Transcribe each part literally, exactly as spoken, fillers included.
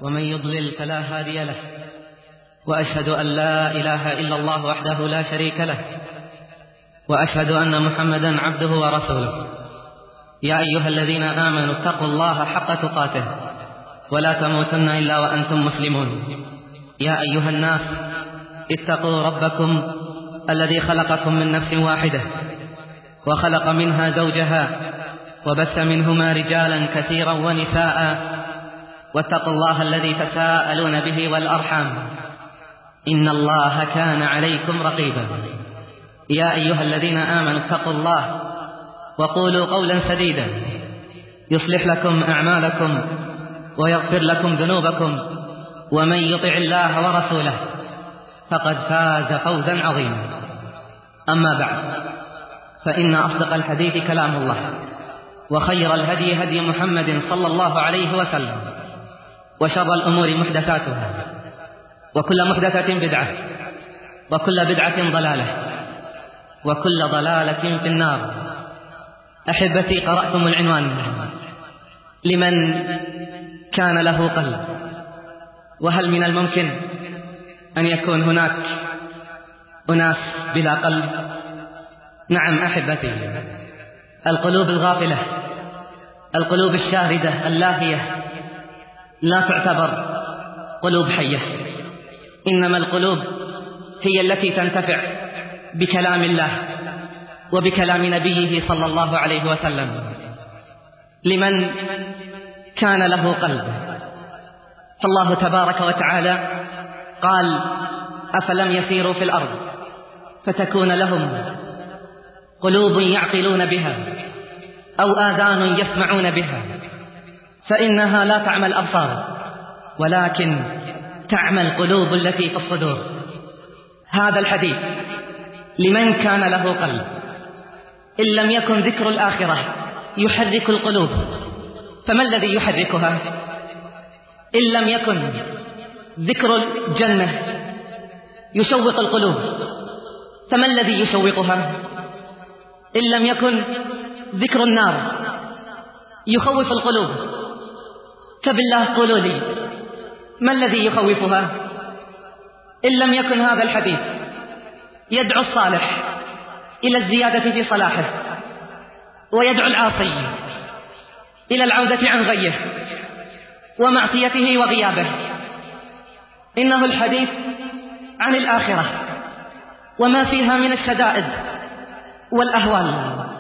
ومن يضلل فلا هادي له، وأشهد أن لا إله إلا الله وحده لا شريك له، وأشهد أن محمدا عبده ورسوله. يا أيها الذين آمنوا اتقوا الله حق تقاته ولا تموتن إلا وأنتم مسلمون. يا أيها الناس اتقوا ربكم الذي خلقكم من نفس واحدة وخلق منها زوجها وبث منهما رجالا كثيرا ونساء، واتقوا الله الذي تساءلون به والأرحام إن الله كان عليكم رقيبا. يا أيها الذين آمنوا اتقوا الله وقولوا قولا سديدا يصلح لكم أعمالكم ويغفر لكم ذنوبكم، ومن يطع الله ورسوله فقد فاز فوزا عظيما. أما بعد، فإن أصدق الحديث كلام الله، وخير الهدي هدي محمد صلى الله عليه وسلم، وشر الأمور محدثاتها، وكل محدثة بدعة، وكل بدعة ضلالة، وكل ضلالة في النار. أحبتي، قرأتم العنوان: لمن كان له قلب. وهل من الممكن أن يكون هناك أناس بلا قلب؟ نعم أحبتي، القلوب الغافلة، القلوب الشاردة اللاهية لا تعتبر قلوب حية، إنما القلوب هي التي تنتفع بكلام الله وبكلام نبيه صلى الله عليه وسلم. لمن كان له قلب، فالله تبارك وتعالى قال: أفلم يسيروا في الأرض فتكون لهم قلوب يعقلون بها أو آذان يسمعون بها، فإنها لا تعمى الأبصار ولكن تعمى القلوب التي في الصدور. هذا الحديث لمن كان له قلب. إن لم يكن ذكر الآخرة يحرك القلوب، فما الذي يحركها؟ إن لم يكن ذكر الجنة يشوق القلوب، فما الذي يشوقها؟ إن لم يكن ذكر النار يخوف القلوب، فبالله قولوا لي ما الذي يخوفها؟ إن لم يكن هذا الحديث يدعو الصالح إلى الزيادة في صلاحه، ويدعو العاصي إلى العودة عن غيه ومعصيته وغيابه. إنه الحديث عن الآخرة وما فيها من الشدائد والأهوال.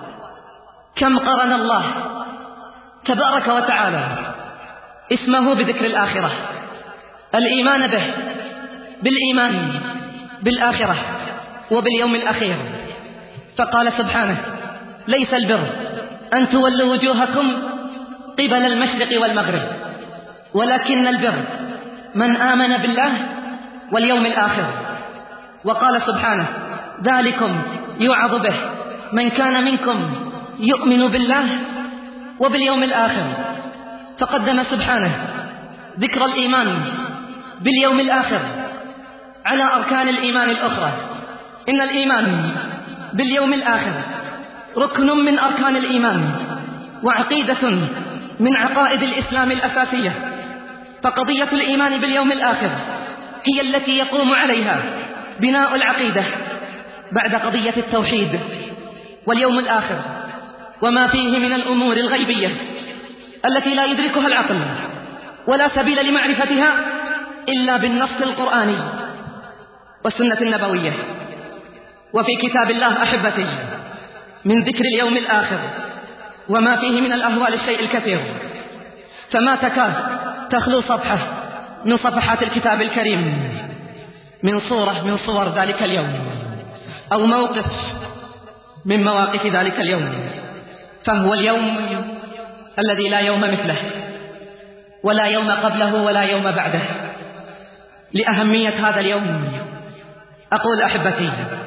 كم قرن الله تبارك وتعالى اسمه بذكر الآخرة، الإيمان به، بالإيمان بالآخرة وباليوم الأخير. فقال سبحانه: ليس البر أن تولوا وجوهكم قبل المشرق والمغرب، ولكن البر من آمن بالله واليوم الآخر. وقال سبحانه: ذلكم يوعظ به من كان منكم يؤمن بالله وباليوم الآخر. فقدم سبحانه ذكر الإيمان باليوم الآخر على أركان الإيمان الأخرى. إن الإيمان باليوم الآخر ركن من أركان الإيمان وعقيدة من عقائد الإسلام الأساسية. فقضية الإيمان باليوم الآخر هي التي يقوم عليها بناء العقيدة بعد قضية التوحيد واليوم الآخر وما فيه من الأمور الغيبية التي لا يدركها العقل ولا سبيل لمعرفتها إلا بالنص القرآني والسنة النبوية. وفي كتاب الله أحبتي من ذكر اليوم الآخر وما فيه من الأهوال الشيء الكثير، فما تكاد تخلو صفحة من صفحات الكتاب الكريم من صورة من صور ذلك اليوم أو موقف من مواقف ذلك اليوم. فهو اليوم الذي لا يوم مثله، ولا يوم قبله ولا يوم بعده. لأهمية هذا اليوم أقول أحبتي: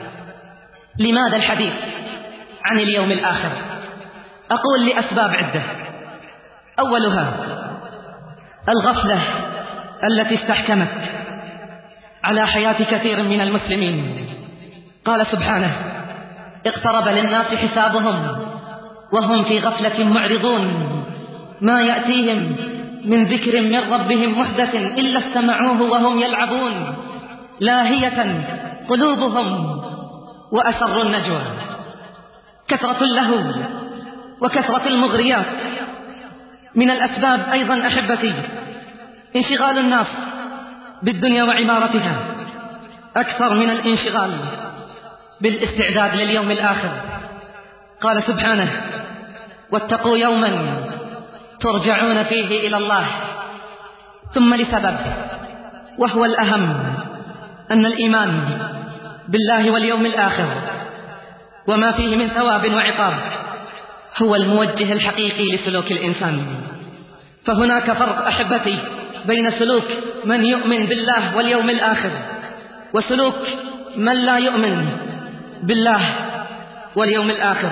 لماذا الحديث عن اليوم الآخر؟ أقول لأسباب عدة. أولها الغفلة التي استحكمت على حياة كثير من المسلمين. قال سبحانه: اقترب للناس حسابهم وهم في غفلة معرضون ما يأتيهم من ذكر من ربهم محدث إلا استمعوه وهم يلعبون لاهية قلوبهم وأسروا النجوى. كثرة اللهو وكثرة المغريات من الأسباب أيضا أحبتي انشغال الناس بالدنيا وعمارتها أكثر من الانشغال بالاستعداد لليوم الآخر. قال سبحانه: واتقوا يوما ترجعون فيه إلى الله. ثم لسبب وهو الأهم، أن الإيمان بالله واليوم الآخر وما فيه من ثواب وعقاب هو الموجه الحقيقي لسلوك الإنسان. فهناك فرق أحبتي بين سلوك من يؤمن بالله واليوم الآخر وسلوك من لا يؤمن بالله واليوم الآخر.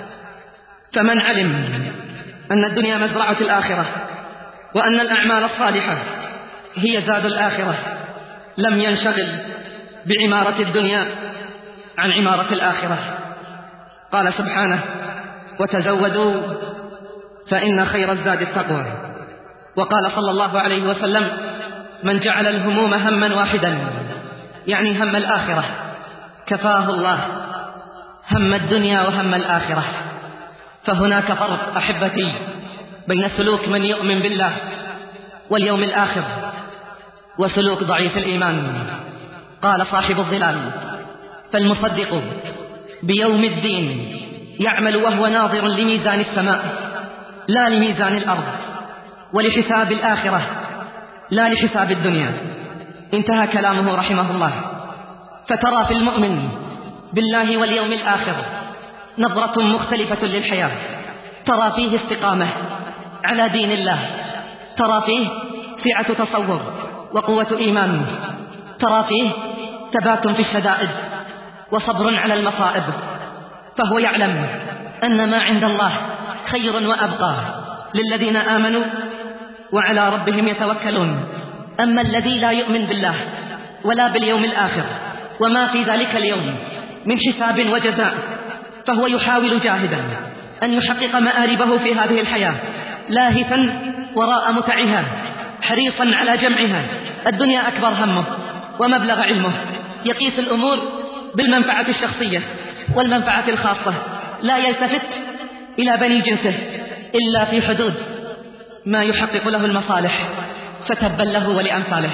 فمن علم أن الدنيا مزرعة الآخرة وأن الأعمال الصالحة هي زاد الآخرة لم ينشغل بعمارة الدنيا عن عمارة الآخرة. قال سبحانه: وتزودوا فإن خير الزاد التقوى. وقال صلى الله عليه وسلم: من جعل الهموم هما واحدا، يعني هم الآخرة، كفاه الله هم الدنيا وهم الآخرة. فهناك فرق أحبتي بين سلوك من يؤمن بالله واليوم الآخر وسلوك ضعيف الإيمان. قال صاحب الظلال: فالمصدق بيوم الدين يعمل وهو ناظر لميزان السماء لا لميزان الأرض، ولحساب الآخرة لا لحساب الدنيا. انتهى كلامه رحمه الله. فترى في المؤمن بالله واليوم الآخر نظرة مختلفة للحياة، ترى فيه استقامة على دين الله، ترى فيه سعة تصور وقوة إيمان، ترى فيه ثبات في الشدائد وصبر على المصائب. فهو يعلم أن ما عند الله خير وأبقى للذين آمنوا وعلى ربهم يتوكلون. أما الذي لا يؤمن بالله ولا باليوم الآخر وما في ذلك اليوم من حساب وجزاء فهو يحاول جاهدا أن يحقق مآربه في هذه الحياة، لاهثا وراء متعها، حريصا على جمعها. الدنيا أكبر همه ومبلغ علمه، يقيس الأمور بالمنفعة الشخصية والمنفعة الخاصة، لا يلتفت إلى بني جنسه إلا في حدود ما يحقق له المصالح، فتبا له ولأمثاله.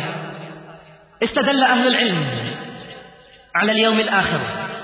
استدل أهل العلم على اليوم الآخر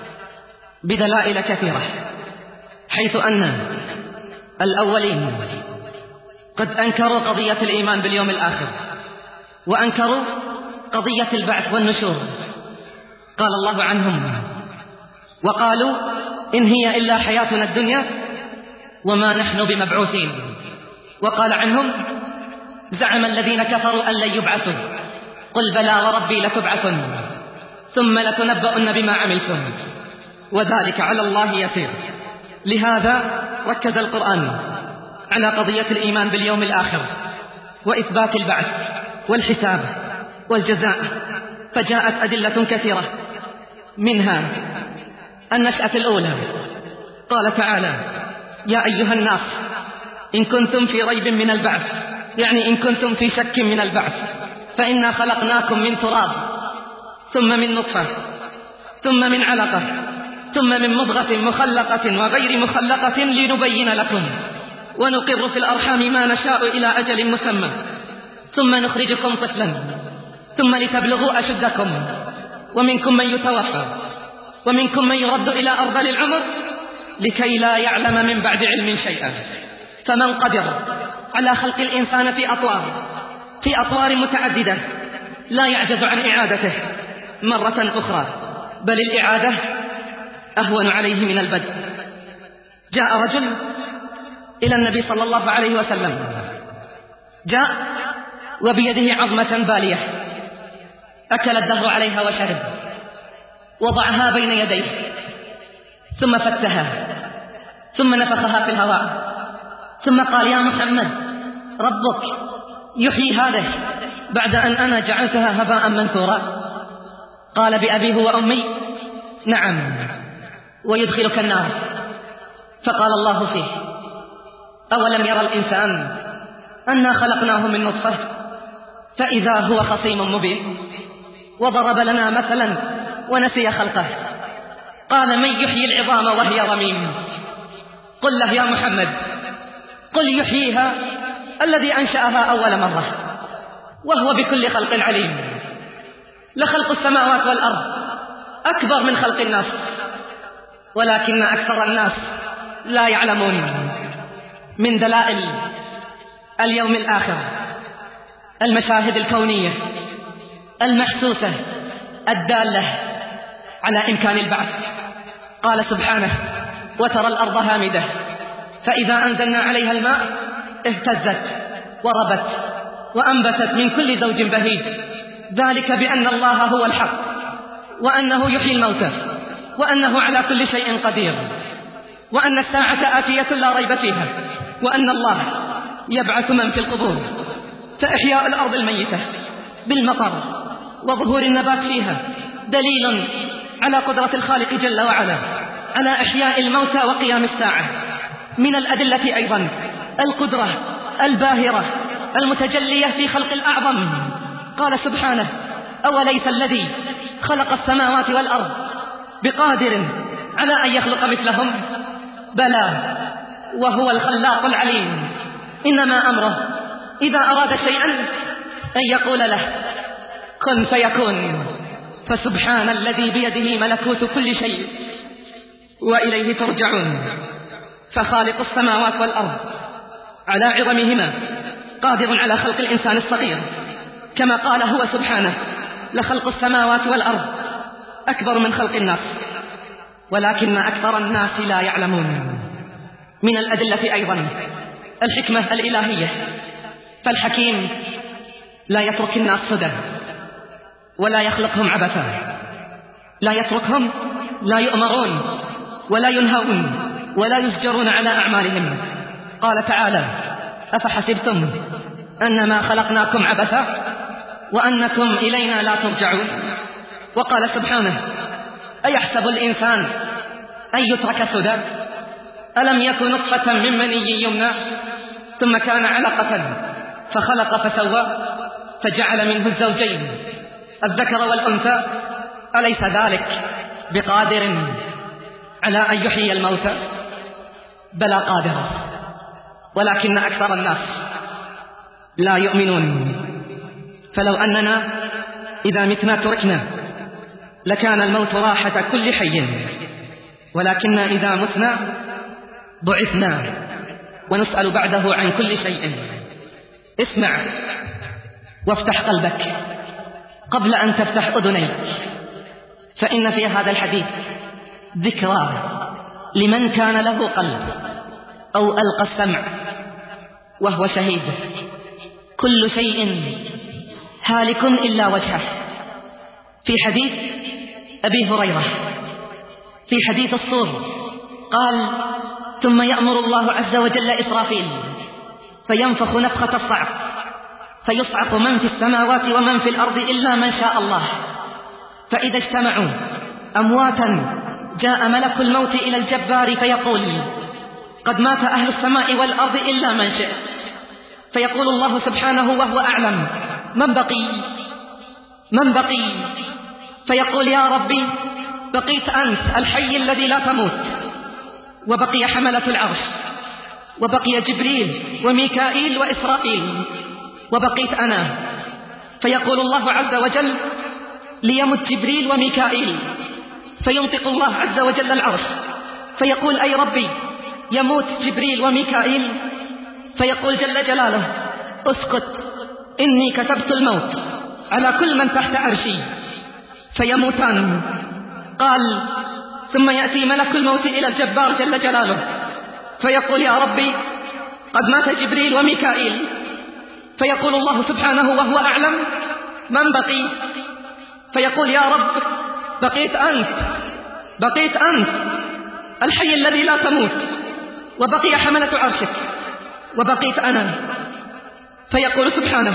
بدلائل كثيرة، حيث أن الأولين قد أنكروا قضية الإيمان باليوم الآخر وأنكروا قضية البعث والنشور. قال الله عنهم: وقالوا إن هي إلا حياتنا الدنيا وما نحن بمبعوثين. وقال عنهم: زعم الذين كفروا أن لن يبعثوا، قل بلى وربي لتبعثن ثم لتنبؤن بما عملتم وذلك على الله يسير. لهذا ركز القرآن على قضية الإيمان باليوم الآخر وإثبات البعث والحساب والجزاء، فجاءت أدلة كثيرة، منها النشأة الأولى. قال تعالى: يا أيها الناس إن كنتم في ريب من البعث، يعني إن كنتم في شك من البعث، فإنا خلقناكم من تراب ثم من نطفة ثم من علقة ثم من مضغة مخلقة وغير مخلقة لنبين لكم ونقر في الأرحام ما نشاء إلى أجل مسمى ثم نخرجكم طفلا ثم لتبلغوا أشدكم ومنكم من يتوفى ومنكم من يرد إلى أرذل العمر لكي لا يعلم من بعد علم شيئا. فمن قدر على خلق الإنسان في أطوار في أطوار متعددة لا يعجز عن إعادته مرة أخرى، بل الإعادة أهون عليه من البدء. جاء رجل إلى النبي صلى الله عليه وسلم، جاء وبيده عظمة بالية أكل الدهر عليها وشرب، وضعها بين يديه ثم فتها ثم نفخها في الهواء ثم قال: يا محمد ربك يحيي هذه بعد أن أنا جعلتها هباء منثورا؟ قال: بأبيه وأمي نعم، ويدخلك النار. فقال الله فيه: أولم يرى الإنسان أنا خلقناه من نطفة فإذا هو خصيم مبين، وضرب لنا مثلا ونسي خلقه، قال من يحيي العظام وهي رميم؟ قل له يا محمد قل يحييها الذي أنشأها أول مرة وهو بكل خلق عليم. لخلق السماوات والأرض أكبر من خلق الناس، ولكن أكثر الناس لا يعلمون. من دلائل اليوم الآخر المشاهد الكونية المحسوسة الدالة على إمكان البعث. قال سبحانه وترى الأرض هامدة فإذا أنزلنا عليها الماء اهتزت وربت وأنبتت من كل زوج بهيج، ذلك بأن الله هو الحق وأنه يحيي الموتى وأنه على كل شيء قدير، وأن الساعة آتية لا ريب فيها، وأن الله يبعث من في القبور. فإحياء الأرض الميتة بالمطر وظهور النبات فيها دليل على قدرة الخالق جل وعلا على إحياء الموتى وقيام الساعة. من الأدلة أيضا القدرة الباهرة المتجلية في خلق الأعظم. قال سبحانه أوليس الذي خلق السماوات والأرض بقادر على أن يخلق مثلهم؟ بلى وهو الخلاق العليم. إنما أمره إذا أراد شيئا أن يقول له كن فيكون. فسبحان الذي بيده ملكوت كل شيء وإليه ترجعون. فخالق السماوات والأرض على عظمهما قادر على خلق الإنسان الصغير، كما قال هو سبحانه لخلق السماوات والأرض أكبر من خلق الناس، ولكن أكثر الناس لا يعلمون. من الأدلة أيضا الحكمة الإلهية، فالحكيم لا يترك الناس سدى ولا يخلقهم عبثا، لا يتركهم لا يؤمرون ولا ينهون ولا يزجرون على أعمالهم. قال تعالى أفحسبتم أنما خلقناكم عبثا وأنكم إلينا لا ترجعون. وقال سبحانه أيحسب الإنسان أن يترك سدى ألم يكن نطفة من مني يمنى ثم كان علقة فخلق فسوى فجعل منه الزوجين الذكر والأنثى أليس ذلك بقادر على أن يحيي الموتى؟ بلى قادر، ولكن أكثر الناس لا يؤمنون. فلو أننا إذا متنا تركنا لكان الموت راحة كل حي، ولكن إذا متنا بعثنا ونسأل بعده عن كل شيء. اسمع وافتح قلبك قبل أن تفتح أذنيك، فإن في هذا الحديث ذكرى لمن كان له قلب أو ألقى السمع وهو شهيد. كل شيء هالك إلا وجهه. في حديث أبي هريرة في حديث الصور قال ثم يأمر الله عز وجل إسرافيل فينفخ نفخة الصعق فيصعق من في السماوات ومن في الأرض إلا من شاء الله، فإذا اجتمعوا أمواتا جاء ملك الموت إلى الجبار فيقول قد مات أهل السماء والأرض إلا من شئت، فيقول الله سبحانه وهو أعلم من بقي من بقي فيقول يا ربي بقيت أنت الحي الذي لا تموت، وبقي حملة العرش وبقي جبريل وميكائيل وإسرائيل وبقيت أنا. فيقول الله عز وجل ليمت جبريل وميكائيل، فينطق الله عز وجل العرش فيقول أي ربي يموت جبريل وميكائيل، فيقول جل جلاله اسكت إني كتبت الموت على كل من تحت عرشي، فيموتان. قال ثم يأتي ملك الموت إلى الجبار جل جلاله فيقول يا ربي قد مات جبريل وميكائيل، فيقول الله سبحانه وهو أعلم من بقي، فيقول يا رب بقيت أنت بقيت أنت الحي الذي لا تموت، وبقي حملة عرشك وبقيت أنا. فيقول سبحانه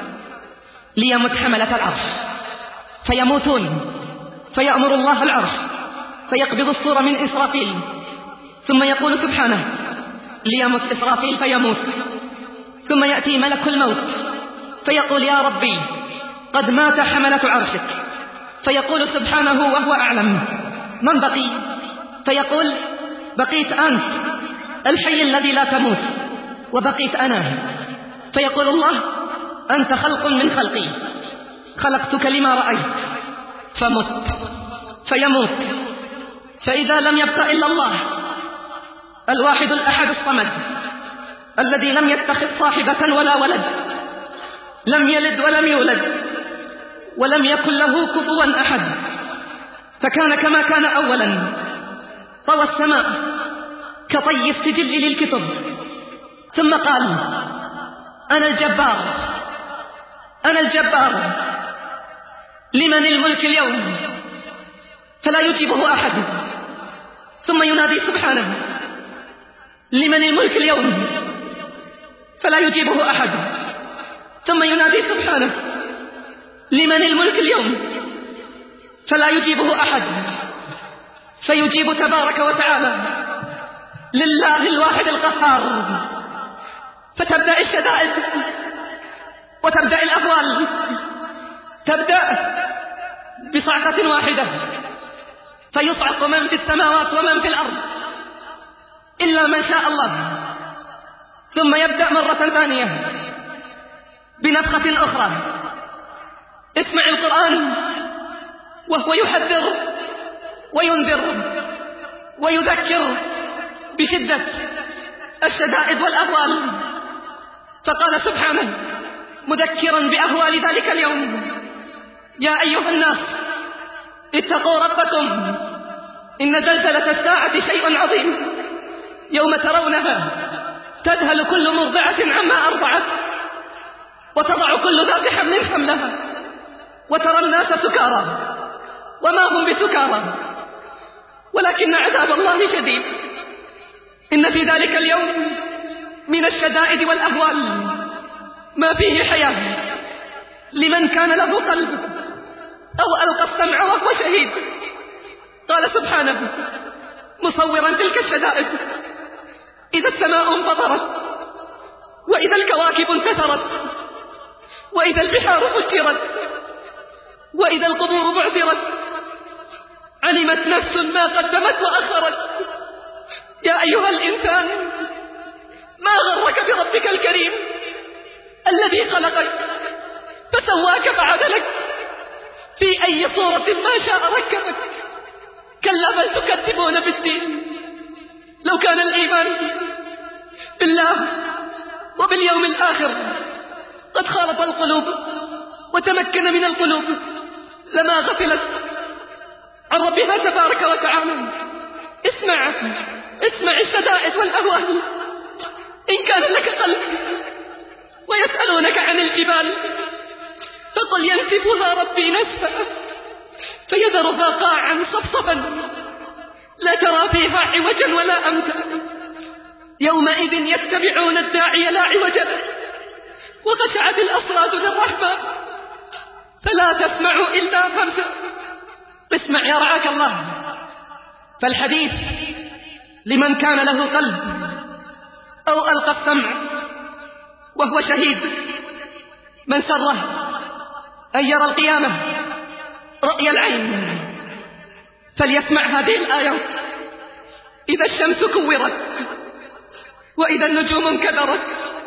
ليمت حملة العرش فيموتون، فيأمر الله العرش فيقبض الصورة من إسرافيل، ثم يقول سبحانه ليمت إسرافيل فيموت، ثم يأتي ملك الموت فيقول يا ربي قد مات حملة عرشك، فيقول سبحانه وهو أعلم من بقي؟ فيقول بقيت أنت الحي الذي لا تموت، وبقيت أنا. فيقول الله أنت خلق من خلقي، خلقتك لما رأيت فمت، فيموت. فإذا لم يبق إلا الله الواحد الأحد الصمد الذي لم يتخذ صاحبة ولا ولد، لم يلد ولم يولد، ولم يكن له كفوا أحد، فكان كما كان أولا، طوى السماء كطي السجل للكتب، ثم قال أنا الجبار أنا الجبار لمن الملك اليوم؟ فلا يجيبه أحد. ثم ينادي سبحانه لمن الملك اليوم؟ فلا يجيبه أحد. ثم ينادي سبحانه لمن الملك اليوم؟ فلا يجيبه أحد. فيجيب تبارك وتعالى لله الواحد القهار. فتبدأ الشدائد وتبدأ الأهوال، تبدأ بصعقة واحدة، فيصعق من في السماوات ومن في الأرض إلا من شاء الله. ثم يبدأ مرة ثانية بنفخة أخرى. اسمع القرآن وهو يحذر وينذر ويذكر بشدة الشدائد والأهوال. فقال سبحانه مذكرا بأهوال ذلك اليوم يا أيها الناس اتقوا ربكم إن زلزلة الساعة شيء عظيم، يوم ترونها تذهل كل مرضعة عما أرضعت وتضع كل ذات حمل حملها وترى الناس سكارى وما هم بسكارى ولكن عذاب الله شديد. إن في ذلك اليوم من الشدائد والأهوال ما فيه حياة لمن كان له قلب أو ألقى السمع وهو شهيد. قال سبحانه مصورا تلك الشدائد إذا السماء انفطرت وإذا الكواكب انتثرت وإذا البحار فجرت وإذا القبور بعثرت علمت نفس ما قدمت وأخرت. يا أيها الإنسان ما غرك بربك الكريم الذي خلقك فسواك فعدلك في أي صورة ما شاء ركبك. كلا بل تكذبون بالدين. لو كان الإيمان بالله وباليوم الآخر قد خالط القلوب وتمكن من القلوب لما غفلت عن ربها تبارك وتعالى. اسمع اسمع الشدائد والأهوال. إن كان لك قلب ويسألونك عن الجبال فقل ينسفها ربي نسفا فيذرها قاعا صفصفا لا ترى فيها عوجا ولا أمتا. يومئذ يتبعون الداعي لا عوج له وخشعت الأصوات للرحمن فلا تسمع إلا همسا. اسمع يا رعاك الله. فالحديث لمن كان له قلب أو ألقى السمع وهو شهيد، من سره أن يرى القيامة رأي العين فليسمع هذه الآيات. إذا الشمس كورت وإذا النجوم انكدرت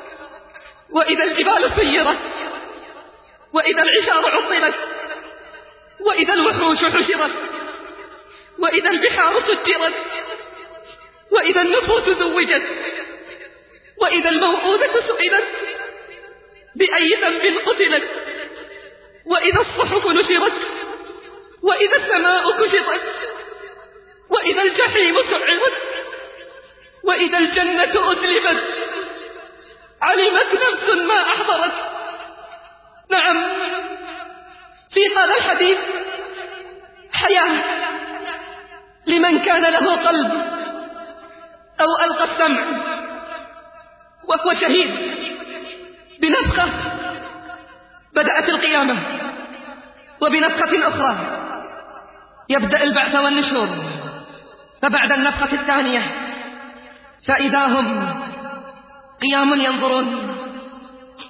وإذا الجبال سيرت وإذا العشار عطلت وإذا الوحوش حشرت وإذا البحار سجرت وإذا النفوس زوجت وإذا الموءودة سئلت بأي ذنب قتلت وإذا الصحف نشرت وإذا السماء كشطت وإذا الجحيم سعرت وإذا الجنة أزلفت علمت نفس ما أحضرت. نعم في هذا الحديث حياة لمن كان له قلب أو ألقى السمع وهو شهيد. بنفخة بدأت القيامة وبنفخة أخرى يبدأ البعث والنشور. فبعد النفخة الثانية فإذا هم قيام ينظرون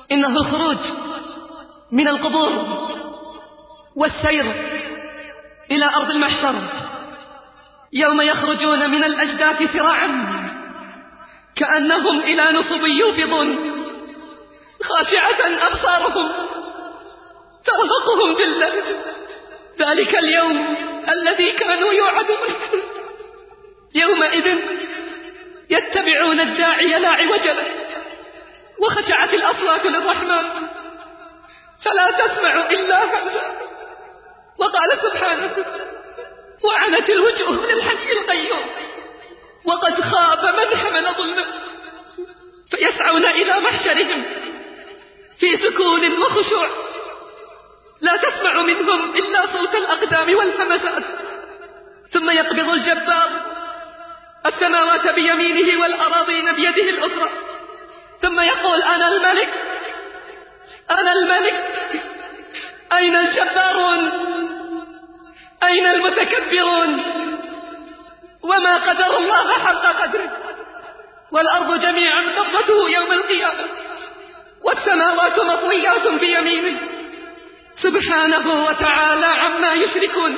إنه الخروج من القبور والسير إلى أرض المحشر يوم يخرجون من الأجداث سراعا كأنهم إلى نصب يوفضون، خاشعة أبصارهم ترهقهم ذلة، ذلك اليوم الذي كانوا يوعدون. يومئذ يتبعون الداعي لا عوج له وخشعت الأصوات للرحمن فلا تسمع إلا همسا. وقال سبحانه: وعنت الوجوه للحي القيوم وقد خاب من حمل ظلما. فيسعون إلى محشرهم في سكون وخشوع، لا تسمع منهم إلا صوت الأقدام والهمسات. ثم يقبض الجبار السماوات بيمينه والأراضين بيده الأخرى، ثم يقول: أنا الملك، أنا الملك، أين الجبارون؟ أين المتكبرون؟ وما قدر الله حق قدره. والأرض جميعا قبضته يوم القيامة والسماوات مطويات بيمينه سبحانه وتعالى عما يشركون.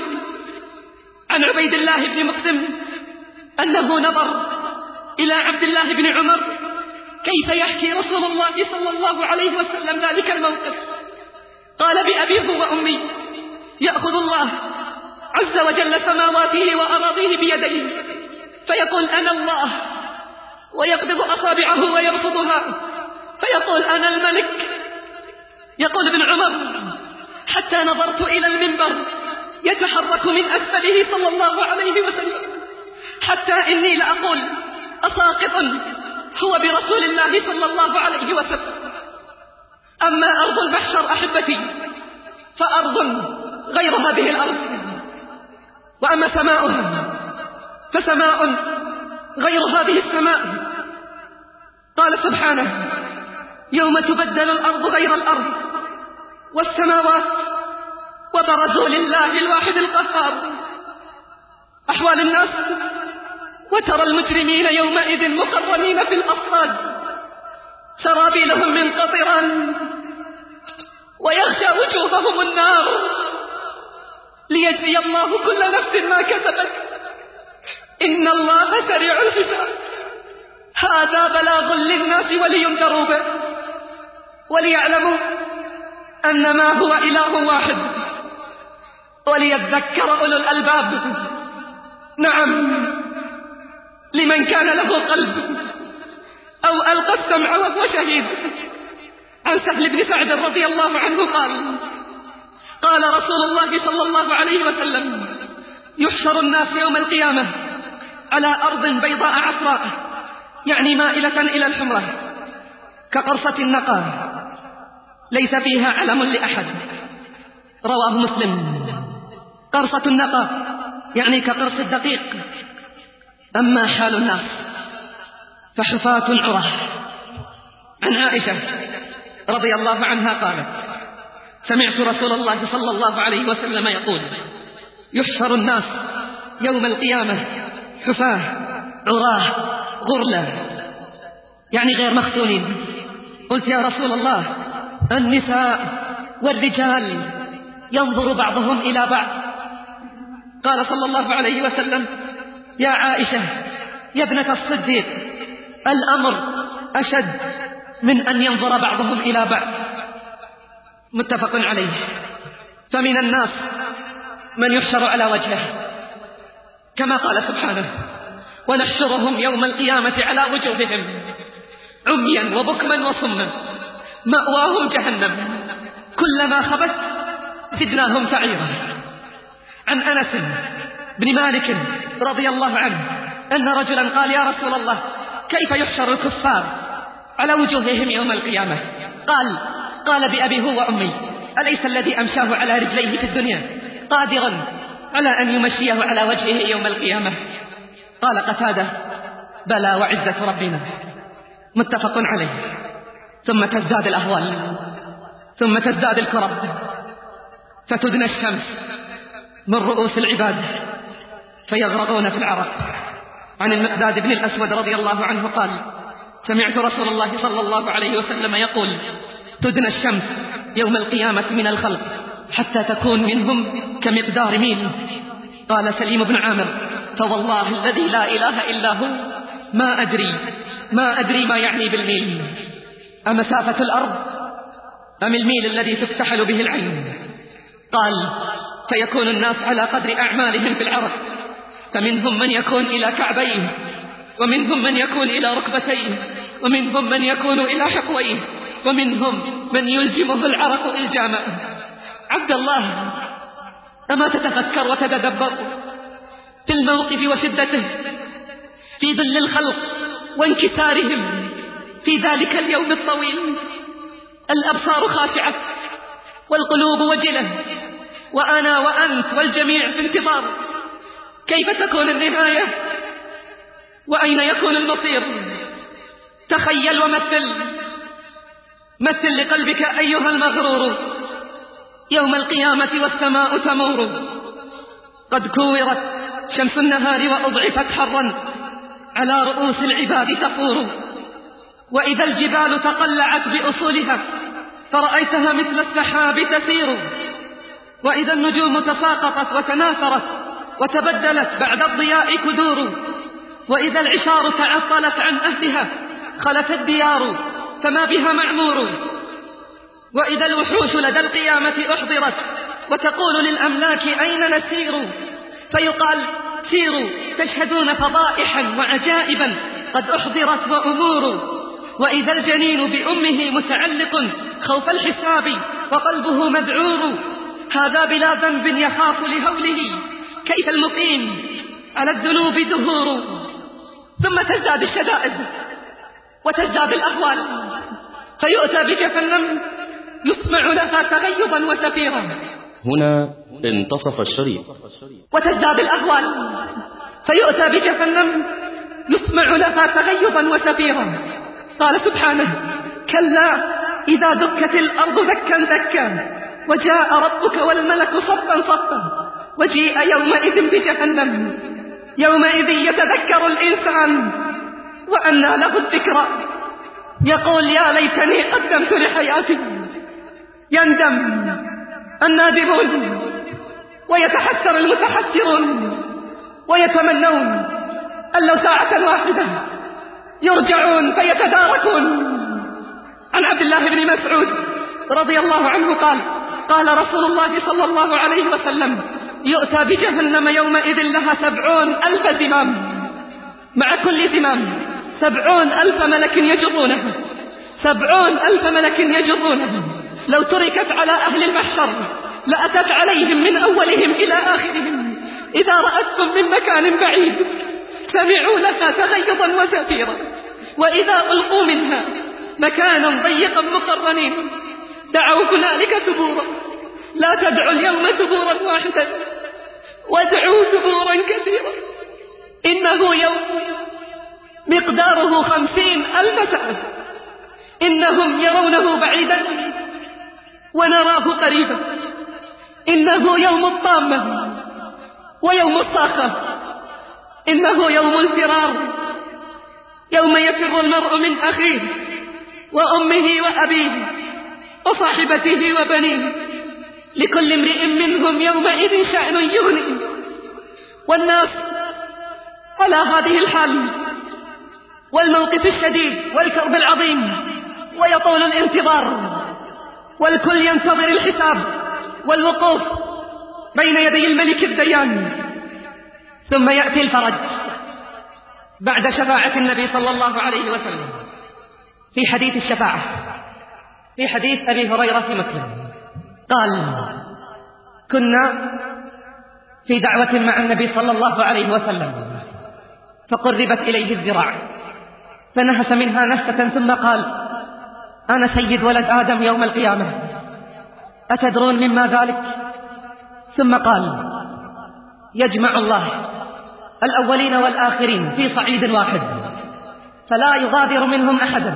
عن عبيد الله بن مقسم أنه نظر إلى عبد الله بن عمر كيف يحكي رسول الله صلى الله عليه وسلم ذلك الموقف. قال: بأبيه وأمي يأخذ الله عز وجل سماواته وأراضيه بيديه فيقول: أنا الله، ويقبض أصابعه ويبسطها فيقول: أنا الملك. يقول ابن عمر: حتى نظرت إلى المنبر يتحرك من أسفله صلى الله عليه وسلم، حتى إني لأقول: أساقط هو برسول الله صلى الله عليه وسلم. أما أرض المحشر أحبتي فأرض غير هذه الأرض، وأما سماؤها فسماء غير هذه السماء. قال سبحانه: يوم تبدل الأرض غير الأرض والسماوات وبرزوا لله الواحد القهار. أحوال الناس: وترى المجرمين يومئذ مقرنين في الأصفاد سرابيلهم من قطران ويغشى وجوههم النار ليجزي الله كل نفس ما كسبت إن الله سريع الحساب. هذا بلاغ للناس ولينذروا به وليعلموا أنما هو إله واحد وليذكر أولو الألباب. نعم، لمن كان له قلب أو ألقى السمع وهو شهيد. عن سهل بن سعد رضي الله عنه قال: قال رسول الله صلى الله عليه وسلم: يحشر الناس يوم القيامة على أرض بيضاء عفراء، يعني مائلة إلى الحمرة كقرصة النقى، ليس فيها علم لأحد. رواه مسلم. قرصة النقى يعني كقرص الدقيق. أما حال الناس فحفاة عرة. عن عائشة رضي الله عنها قالت: سمعت رسول الله صلى الله عليه وسلم يقول: يحشر الناس يوم القيامة حفاة عراه غرلا، يعني غير مختونين. قلت: يا رسول الله، النساء والرجال ينظر بعضهم إلى بعض؟ قال صلى الله عليه وسلم: يا عائشة يا ابنة الصديق، الأمر أشد من أن ينظر بعضهم إلى بعض. متفق عليه. فمن الناس من يحشر على وجهه كما قال سبحانه: ونحشرهم يوم القيامة على وجوههم عميا وبكما وصما مأواهم جهنم كلما خبت زدناهم سعيرا. عن أنس بن مالك رضي الله عنه أن رجلا قال: يا رسول الله، كيف يحشر الكفار على وجوههم يوم القيامة؟ قال: قال بأبي هو وأمي، أليس الذي أمشاه على رجليه في الدنيا قادرا على أن يمشيه على وجهه يوم القيامة؟ قال قتادة: بلى وعزة ربنا. متفق عليه. ثم تزداد الأهوال، ثم تزداد الكرب، فتدنى الشمس من رؤوس العباد فيغرقون في العرق. عن المقداد بن الأسود رضي الله عنه قال: سمعت رسول الله صلى الله عليه وسلم يقول: تدنى الشمس يوم القيامة من الخلق حتى تكون منهم كمقدار ميل. قال سليم بن عامر: فوالله الذي لا إله إلا هو ما أدري ما أدري ما يعني بالميل، أمسافة الأرض أم الميل الذي تستحل به العين؟ قال: فيكون الناس على قدر أعمالهم في العرض، فمنهم من يكون إلى كعبيه، ومنهم من يكون إلى ركبتيه، ومنهم من يكون إلى حقويه، ومنهم من يلجمه العرق إلجاما. عبد الله، أما تتفكر وتتدبر في الموقف وشدته، في ظل الخلق وانكسارهم في ذلك اليوم الطويل؟ الأبصار خاشعة والقلوب وجلة، وأنا وأنت والجميع في انتظار كيف تكون النهاية وأين يكون المصير. تخيل ومثل مثل لقلبك أيها المغرور يوم القيامة والسماء تمور، قد كورت شمس النهار وأضعفت حرا، على رؤوس العباد تفور، وإذا الجبال تقلعت بأصولها فرأيتها مثل السحاب تسير، وإذا النجوم تساقطت وتناثرت وتبدلت بعد الضياء كدور، وإذا العشار تعطلت عن أهلها خلت الديار فما بها معمور، وإذا الوحوش لدى القيامة أحضرت وتقول للأملاك أين نسير، فيقال: سيروا تشهدون فضائحا وعجائبا قد أحضرت وأمور، وإذا الجنين بأمه متعلق خوف الحساب وقلبه مذعور، هذا بلا ذنب يخاف لهوله، كيف المقيم على الذنوب دهور. ثم تزداد الشدائد وتزداد الأهوال، فيؤتى بجهنم يسمع لها تغيظا وزفيرا. هنا انتصف الشريط. وتزداد الأهوال، فيؤتى بجهنم يسمع لها تغيظا وزفيرا. قال سبحانه: كلا إذا دكت الأرض دكا دكا وجاء ربك والملك صفا صفا وجيء يومئذ بجهنم يومئذ يتذكر الإنسان وأنى له الذكرى، يقول: يا ليتني قدمت لحياتي. يندم النادمون ويتحسر المتحسرون ويتمنون أن لو ساعة واحدة يرجعون فيتداركون. عن عبد الله بن مسعود رضي الله عنه قال: قال رسول الله صلى الله عليه وسلم: يؤتى بجهنم يومئذ لها سبعون ألف زمام، مع كل زمام سبعون ألف ملك يجرونها، سبعون ألف ملك يجرونها. لو تركت على أهل المحشر لأتت عليهم من أولهم إلى آخرهم، إذا رأتهم من مكان بعيد سمعوا لها تغيظا وزفيرا، وإذا ألقوا منها مكانا ضيقا مقرنين دعوا هنالك ثبورا. لا تدعوا اليوم ثبورا واحدا، وادعوا ثبورا كثيرا، إنه يوم مقداره خمسين ألف سنة، إنهم يرونه بعيدا ونراه قريبا، إنه يوم الطامة ويوم الصاخة، إنه يوم الفرار، يوم يفر المرء من أخيه وأمه وأبيه وصاحبته وبنيه، لكل امرئ منهم يومئذ شأن يغني. والناس على هذه الحال والموقف الشديد والكرب العظيم، ويطول الانتظار، والكل ينتظر الحساب والوقوف بين يدي الملك الديان. ثم يأتي الفرج بعد شفاعة النبي صلى الله عليه وسلم في حديث الشفاعة، في حديث أبي هريرة في مسلم قال: كنا في دعوة مع النبي صلى الله عليه وسلم فقربت إليه الذراع فنهس منها نهسة ثم قال: أنا سيد ولد آدم يوم القيامة، أتدرون مما ذلك؟ ثم قال: يجمع الله الأولين والآخرين في صعيد واحد فلا يغادر منهم أحدا،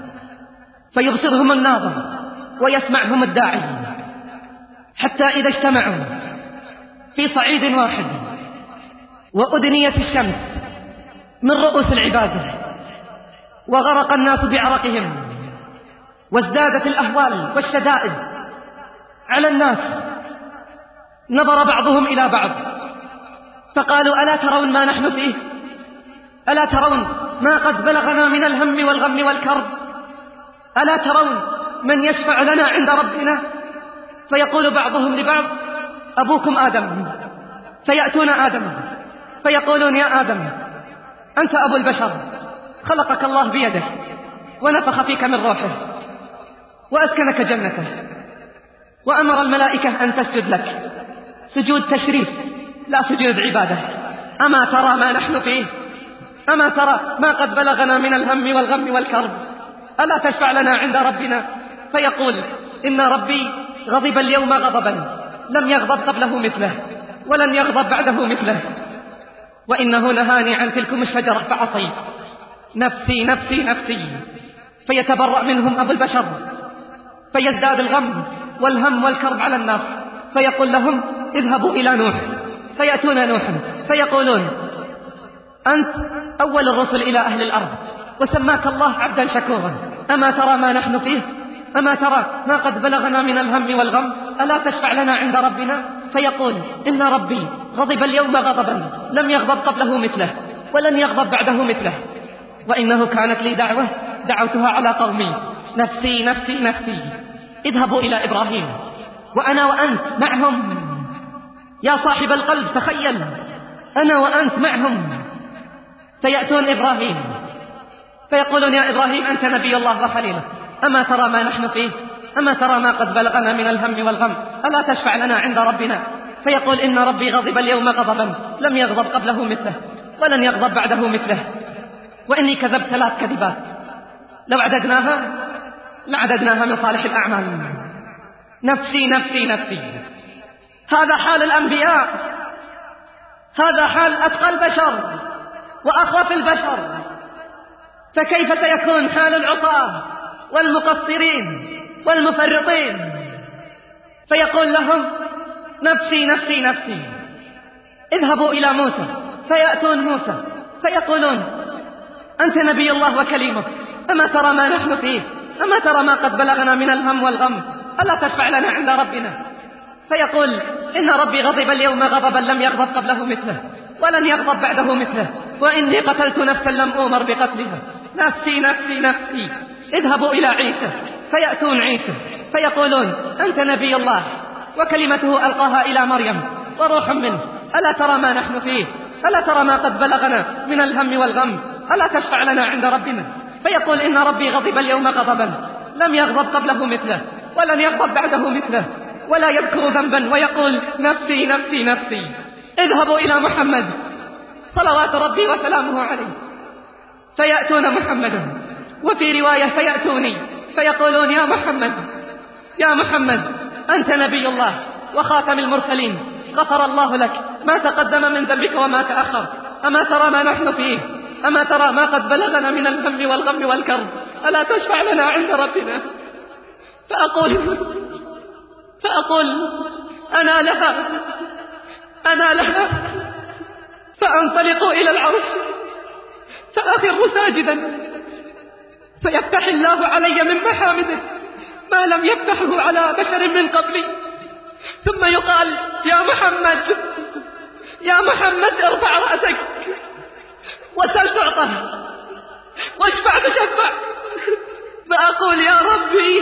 فيبصرهم الناظر ويسمعهم الداعي، حتى إذا اجتمعوا في صعيد واحد وأدنيت الشمس من رؤوس العباد وغرق الناس بعرقهم وازدادت الأهوال والشدائد على الناس، نظر بعضهم إلى بعض فقالوا: ألا ترون ما نحن فيه؟ ألا ترون ما قد بلغنا من الهم والغم والكرب؟ ألا ترون من يشفع لنا عند ربنا؟ فيقول بعضهم لبعض: أبوكم آدم. فيأتون آدم فيقولون: يا آدم، أنت أبو البشر، خلقك الله بيده ونفخ فيك من روحه وأسكنك جنته وأمر الملائكة أن تسجد لك سجود تشريف لا سجود عبادة. أما ترى ما نحن فيه؟ أما ترى ما قد بلغنا من الهم والغم والكرب؟ ألا تشفع لنا عند ربنا؟ فيقول: إن ربي غضب اليوم غضبا لم يغضب قبله مثله ولن يغضب بعده مثله، وإنه نهاني عن تلكم الشجرة فعصيت، نفسي نفسي نفسي. فيتبرأ منهم أبو البشر، فيزداد الغم والهم والكرب على الناس، فيقول لهم: اذهبوا إلى نوح. فيأتون نوحا فيقولون: أنت أول الرسل إلى أهل الأرض وسماك الله عبدا شكورا، أما ترى ما نحن فيه؟ أما ترى ما قد بلغنا من الهم والغم؟ ألا تشفع لنا عند ربنا؟ فيقول: إن ربي غضب اليوم غضبا لم يغضب قبله مثله ولن يغضب بعده مثله، وإنه كانت لي دعوة دعوتها على قومي، نفسي نفسي نفسي. اذهبوا إلى إبراهيم وأنا وأنت معهم. يا صاحب القلب تخيل، أنا وأنت معهم. فيأتون إبراهيم فيقولون: يا إبراهيم، أنت نبي الله وخليله، أما ترى ما نحن فيه؟ أما ترى ما قد بلغنا من الهم والغم؟ ألا تشفع لنا عند ربنا؟ فيقول: إن ربي غضب اليوم غضبا لم يغضب قبله مثله ولن يغضب بعده مثله، وإني كذبت ثلاث كذبات لو عددناها لعددناها من صالح الأعمال. نفسي نفسي نفسي. هذا حال الأنبياء، هذا حال أتقى البشر وأخوف البشر، فكيف سيكون حال العصاة والمقصرين والمفرطين؟ فيقول لهم: نفسي نفسي نفسي. اذهبوا إلى موسى. فيأتون موسى فيقولون: أنت نبي الله وكليمه، أما ترى ما نحن فيه؟ أما ترى ما قد بلغنا من الهم والغم؟ ألا تشفع لنا عند ربنا؟ فيقول: إن ربي غضب اليوم غضبا لم يغضب قبله مثله ولن يغضب بعده مثله، وإني قتلت نفسا لم أؤمر بقتلها، نفسي نفسي نفسي. اذهبوا إلى عيسى. فيأتون عيسى فيقولون: أنت نبي الله وكلمته ألقاها إلى مريم وروح منه، ألا ترى ما نحن فيه؟ ألا ترى ما قد بلغنا من الهم والغم؟ ألا تشفع لنا عند ربنا؟ فيقول: إن ربي غضب اليوم غضبا لم يغضب قبله مثله ولن يغضب بعده مثله، ولا يذكر ذنبا ويقول: نفسي نفسي نفسي. اذهبوا إلى محمد صلوات ربي وسلامه عليه. فيأتون محمدا، وفي رواية فيأتوني فيقولون: يا محمد يا محمد، أنت نبي الله وخاتم المرسلين، غفر الله لك ما تقدم من ذنبك وما تأخر، أما ترى ما نحن فيه؟ أما ترى ما قد بلغنا من الهم والغم والكرب؟ ألا تشفع لنا عند ربنا؟ فأقول فأقول أنا لها أنا لها فأنطلق إلى العرش فأخر ساجدا، فيفتح الله علي من محامده ما لم يفتحه على بشر من قبلي، ثم يقال: يا محمد يا محمد ارفع رأسك وسل تعطى واشفع تشفع. فأقول: يا ربي،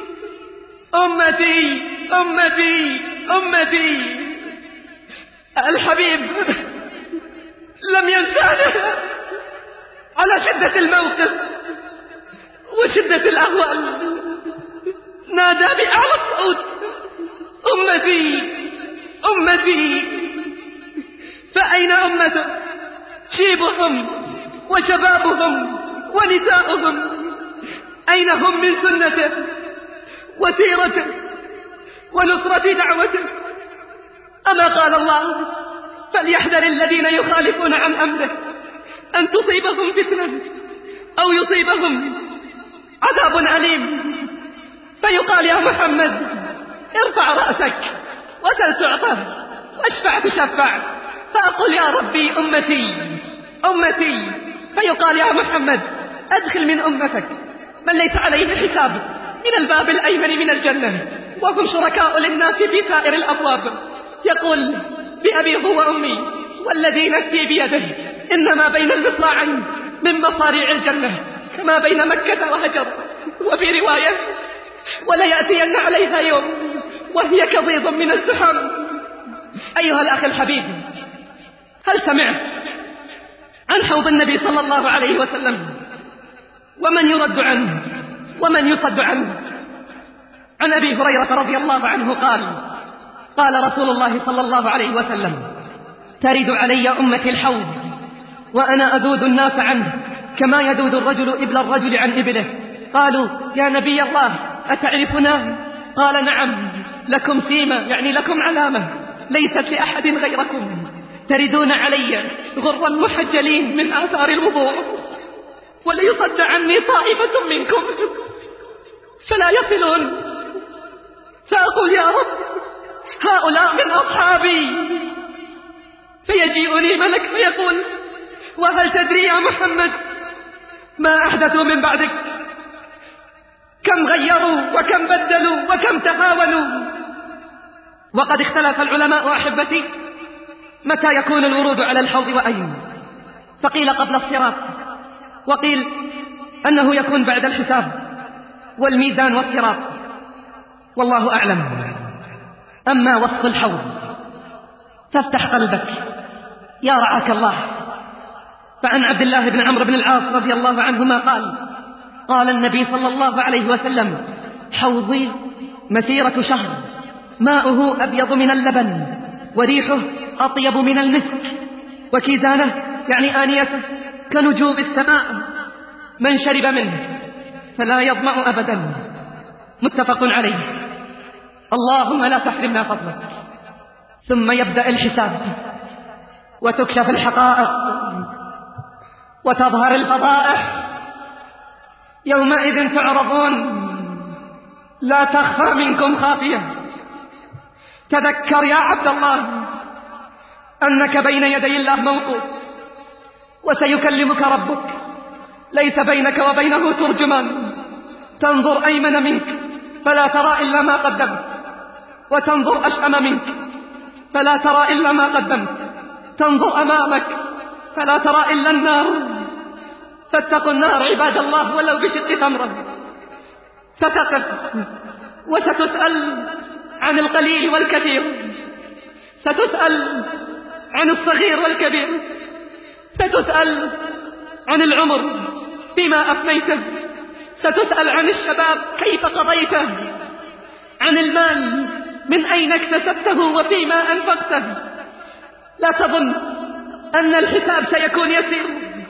أمتي أمتي أمتي. الحبيب لم ينسانا على شدة الموقف وشدة الأهوال، نادى بأعلى الصوت: أمتي أمتي. فأين أمته؟ شيبهم وشبابهم ونساؤهم أين هم من سنته وسيرته ونصرة دعوته؟ أما قال الله: فليحذر الذين يخالفون عن أمره أن تصيبهم فتنة أو يصيبهم عذاب أليم. فيقال: يا محمد ارفع رأسك وسل تعطى واشفع تشفع. فأقول: يا ربي، أمتي أمتي. فيقال: يا محمد ادخل من أمتك من ليس عليه حساب من الباب الأيمن من الجنة، وهم شركاء للناس في سائر الأبواب. يقول: بأبي هو وأمي والذي نفسي بيده، إنما بين المصراعين من مصاريع الجنة كما بين مكة وهجر. وفي رواية: وليأتين عليها يوم وهي كضيض من الزحام. أيها الأخ الحبيب، هل سمعت عن حوض النبي صلى الله عليه وسلم ومن يرد عنه ومن يصد عنه؟ عن أبي هريرة رضي الله عنه قال: قال رسول الله صلى الله عليه وسلم: ترد علي أمتي الحوض وأنا أذود الناس عنه كما يذود الرجل إبل الرجل عن إبله. قالوا: يا نبي الله أتعرفنا؟ قال: نعم، لكم سيمة، يعني لكم علامة ليست لأحد غيركم، تردون علي غرا محجلين من آثار الوضوء، وليصد عني طائفة منكم فلا يصلون، فأقول: يا رب هؤلاء من أصحابي، فيجيئني ملك فيقول: وهل تدري يا محمد ما أحدثوا من بعدك؟ كم غيروا وكم بدلوا وكم تهاونوا. وقد اختلف العلماء أحبتي متى يكون الورود على الحوض وأين، فقيل قبل الصراط، وقيل أنه يكون بعد الحساب والميزان والصراط، والله أعلم. أما وصف الحوض فافتح قلبك يا رعاك الله. فعن عبد الله بن عمرو بن العاص رضي الله عنهما قال: قال النبي صلى الله عليه وسلم: حوضي مسيرة شهر، ماؤه أبيض من اللبن وريحه أطيب من المسك، وكيزانه يعني آنيته كنجوم السماء، من شرب منه فلا يظمأ أبدا. متفق عليه. اللهم لا تحرمنا فضلك. ثم يبدأ الحساب وتكشف الحقائق وتظهر الفضائح. يومئذ تعرضون لا تخفى منكم خافية. تذكر يا عبد الله أنك بين يدي الله موقوف، وسيكلمك ربك، ليس بينك وبينه ترجمان. تنظر أيمن منك فلا ترى إلا ما قدمت، وتنظر أشأم منك فلا ترى إلا ما قدمت، تنظر أمامك فلا ترى إلا النار. فاتقوا النار عباد الله ولو بشق تمرة. ستقف وستسأل عن القليل والكثير، ستسأل عن الصغير والكبير، ستسأل عن العمر فيما أفنيته، ستسأل عن الشباب كيف قضيته، عن المال من أين اكتسبته وفيما أنفقته. لا تظن أن الحساب سيكون يسير،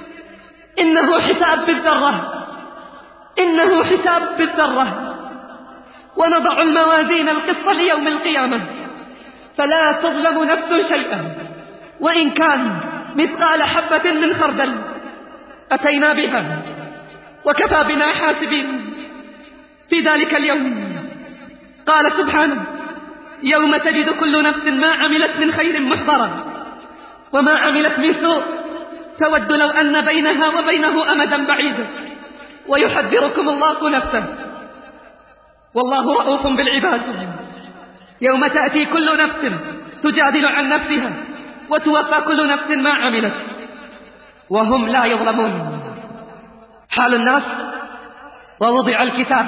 إنه حساب بالذرة، إنه حساب بالذرة. ونضع الموازين القسط ليوم القيامة فلا تظلم نفس شيئا، وإن كان مثقال حبة من خردل أتينا بها وكفى بنا حاسبين. في ذلك اليوم قال سبحانه: يوم تجد كل نفس ما عملت من خير محضرا وما عملت من سوء تود لو أن بينها وبينه أمدا بعيدا ويحذركم الله نفسه والله رؤوف بالعباد. يوم تأتي كل نفس تجادل عن نفسها وتوفى كل نفس ما عملت وهم لا يظلمون. حال الناس ووضع الكتاب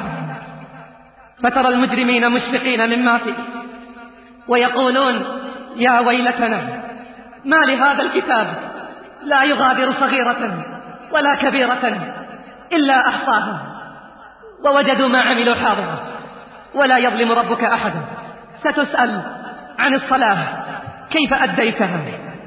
فترى المجرمين مشفقين مما فيه ويقولون: يا ويلتنا ما لهذا الكتاب لا يغادر صغيرة ولا كبيرة إلا أحصاها ووجدوا ما عملوا حاضرا ولا يظلم ربك أحدا. ستسأل عن الصلاة كيف أديتها،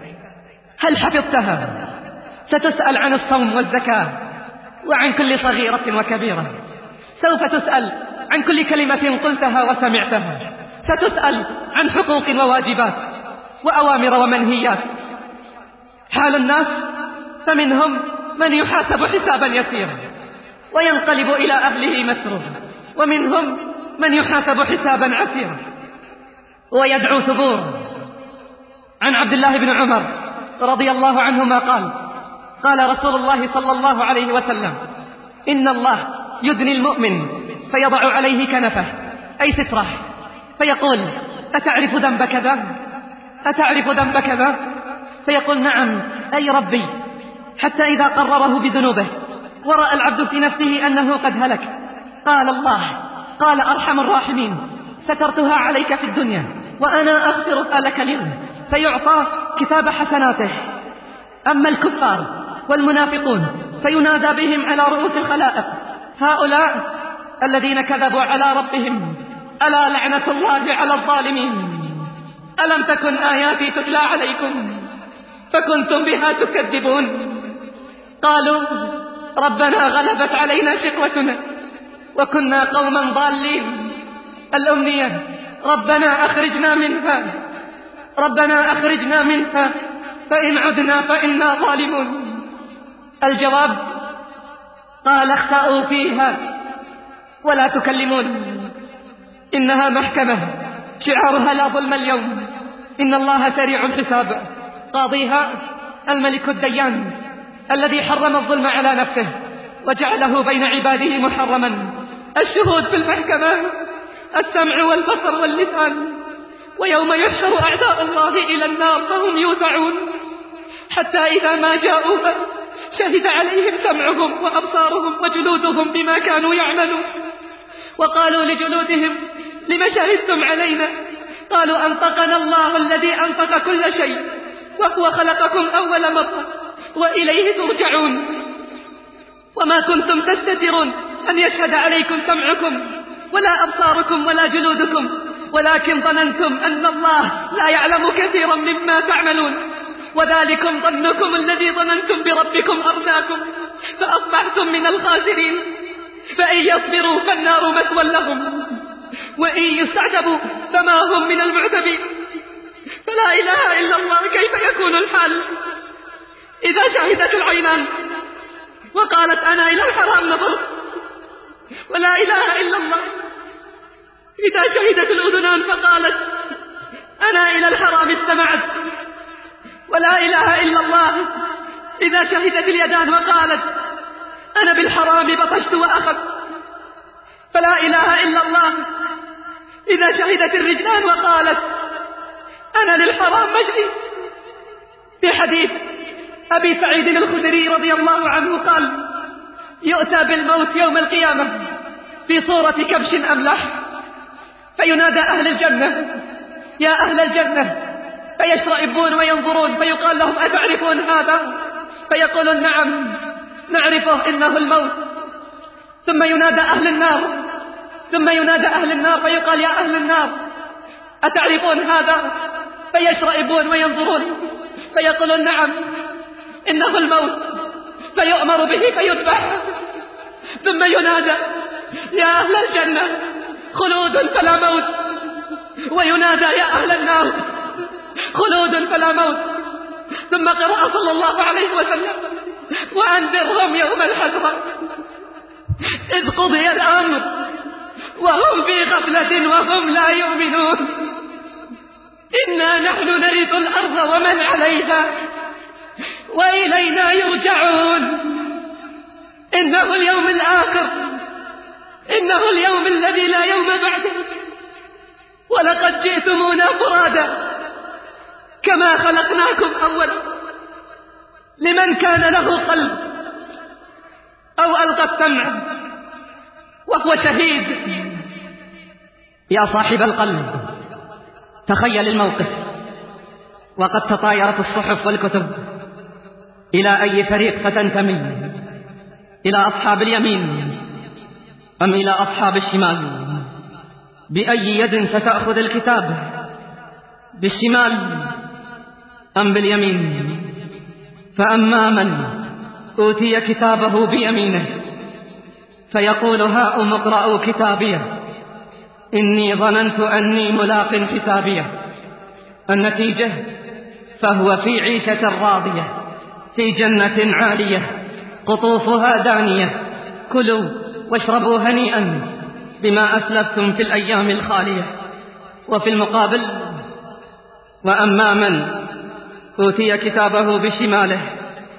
هل حفظتها؟ ستسأل عن الصوم والزكاة وعن كل صغيرة وكبيرة. سوف تسأل عن كل كلمة قلتها وسمعتها. ستسأل عن حقوق وواجبات وأوامر ومنهيات. حال الناس فمنهم من يحاسب حسابا يسيرا وينقلب إلى أهله مسرورا، ومنهم من يحاسب حسابا عسيرا ويدعو ثبورا. عن عبد الله بن عمر رضي الله عنهما قال: قال رسول الله صلى الله عليه وسلم: إن الله يدني المؤمن فيضع عليه كنفه أي ستره فيقول أتعرف ذنب كذا؟ أتعرف ذنب كذا؟ فيقول نعم أي ربي، حتى إذا قرره بذنوبه ورأى العبد في نفسه أنه قد هلك قال الله، قال أرحم الراحمين سترتها عليك في الدنيا وأنا أغفرها لك اليوم، فيعطى كتاب حسناته. أما الكفار والمنافقون فينادى بهم على رؤوس الخلائق هؤلاء الذين كذبوا على ربهم ألا لعنة الله على الظالمين، ألم تكن آياتي تتلى عليكم فكنتم بها تكذبون؟ قالوا ربنا غلبت علينا شقوتنا وكنا قوما ضالين. الأمنية ربنا أخرجنا منها، ربنا أخرجنا منها فإن عدنا فإنا ظالمون. الجواب قال اخسأوا فيها ولا تكلمون إنها محكمة شعارها لا ظلم اليوم إن الله سريع الحساب. قاضيها الملك الديان الذي حرم الظلم على نفسه وجعله بين عباده محرما. الشهود في المحكمة السمع والبصر واللسان، ويوم يحشر أعداء الله إلى النار فهم يوزعون حتى إذا ما جاءوها شهد عليهم سمعهم وأبصارهم وجلودهم بما كانوا يعملون، وقالوا لجلودهم لم شهدتم علينا؟ قالوا أنطقنا الله الذي أنطق كل شيء وهو خلقكم أول مرة وإليه ترجعون. وما كنتم تستترون أن يشهد عليكم سمعكم ولا أبصاركم ولا جلودكم ولكن ظننتم أن الله لا يعلم كثيرا مما تعملون، وذلكم ظنكم الذي ظننتم بربكم أرداكم فأصبحتم من الخاسرين. فإن يصبروا فالنار مثوى لهم وإن يستعتبوا فما هم من المعتبين. فلا إله إلا الله. كيف يكون الحال إذا شهدت العينان وقالت أنا إلى الحرام نظرت؟ ولا إله إلا الله. إذا شهدت الأذنان فقالت أنا إلى الحرام استمعت؟ ولا إله إلا الله. إذا شهدت اليدان وقالت أنا بالحرام بطشت وأخذت؟ فلا إله إلا الله. إذا شهدت الرجلان وقالت أنا للحرام مجري. في حديث أبي سعيد الخدري رضي الله عنه قال يؤتى بالموت يوم القيامة في صورة كبش أملح فينادى أهل الجنة يا أهل الجنة فيشرئبون وينظرون فيقال لهم أتعرفون هذا؟ فيقولون نعم نعرفه إنه الموت. ثم ينادى أهل النار ثم ينادى أهل النار فيقال يا أهل النار أتعرفون هذا؟ فيشرئبون وينظرون فيقولون نعم إنه الموت. فيؤمر به فيذبح. ثم ينادى يا أهل الجنة خلود فلا موت، وينادى يا أهل النار خلود فلا موت. ثم قرأ صلى الله عليه وسلم وأنذرهم يوم الحسرة إذ قضي الأمر وهم في غفلة وهم لا يؤمنون. إنا نحن نرث الأرض ومن عليها وإلينا يرجعون. إنه اليوم الآخر، إنه اليوم الذي لا يوم بعده، ولقد جئتمونا فرادا كما خلقناكم أولا. لمن كان له قلب أو ألقى السمع وهو شهيد. يا صاحب القلب تخيل الموقف وقد تطايرت الصحف والكتب. إلى أي فريق ستنتمي؟ إلى أصحاب اليمين أم إلى أصحاب الشمال؟ بأي يد ستأخذ الكتاب؟ بالشمال أم باليمين؟ فأما من أوتي كتابه بيمينه فيقول هاؤم اقرءوا كتابيه إني ظننت أني ملاق حسابيه. النتيجة فهو في عيشة راضية في جنة عالية قطوفها دانية كلوا واشربوا هنيئا بما أسلفتم في الأيام الخالية. وفي المقابل وأما من أوتي كتابه بشماله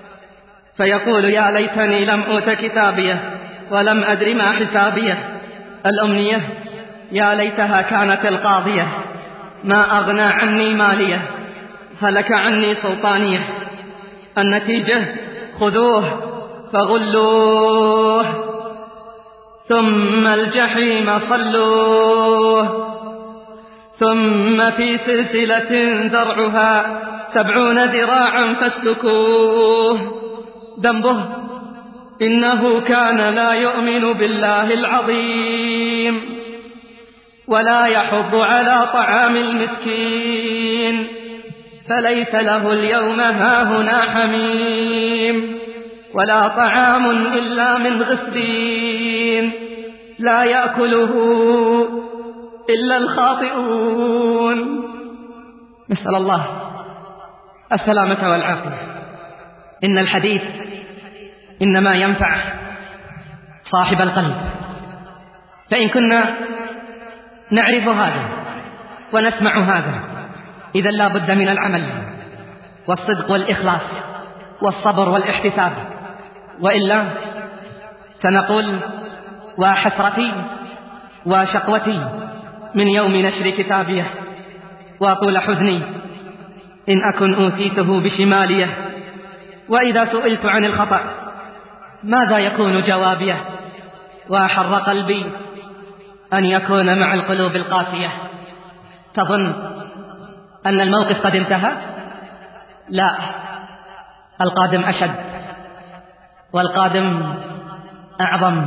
فيقول يا ليتني لم أوت كتابيه ولم أدر ما حسابيه الأمنية يا ليتها كانت القاضية، ما أغنى عني مالية، هلك عني سلطانية. النتيجة خذوه فغلوه ثم الجحيم صلوه، ثم في سلسلة ذرعها سبعون ذراعا فاسلكوه. ذنبه إنه كان لا يؤمن بالله العظيم ولا يحض على طعام المسكين، فليس له اليوم هاهنا حميم ولا طعام إلا من غسلين لا يأكله إلا الخاطئون. نسأل الله السلامة والعافية. إن الحديث إنما ينفع صاحب القلب، فإن كنا نعرف هذا ونسمع هذا إذا لا بد من العمل والصدق والإخلاص والصبر والاحتساب، وإلا سنقول وحسرتي وشقوتي من يوم نشر كتابيه، وطول حزني إن أكن أوتيته بشماليه، وإذا سئلت عن الخطأ ماذا يكون جوابيه؟ وحر قلبي أن يكون مع القلوب القاسية. تظن أن الموقف قد انتهى؟ لا، القادم أشد والقادم أعظم.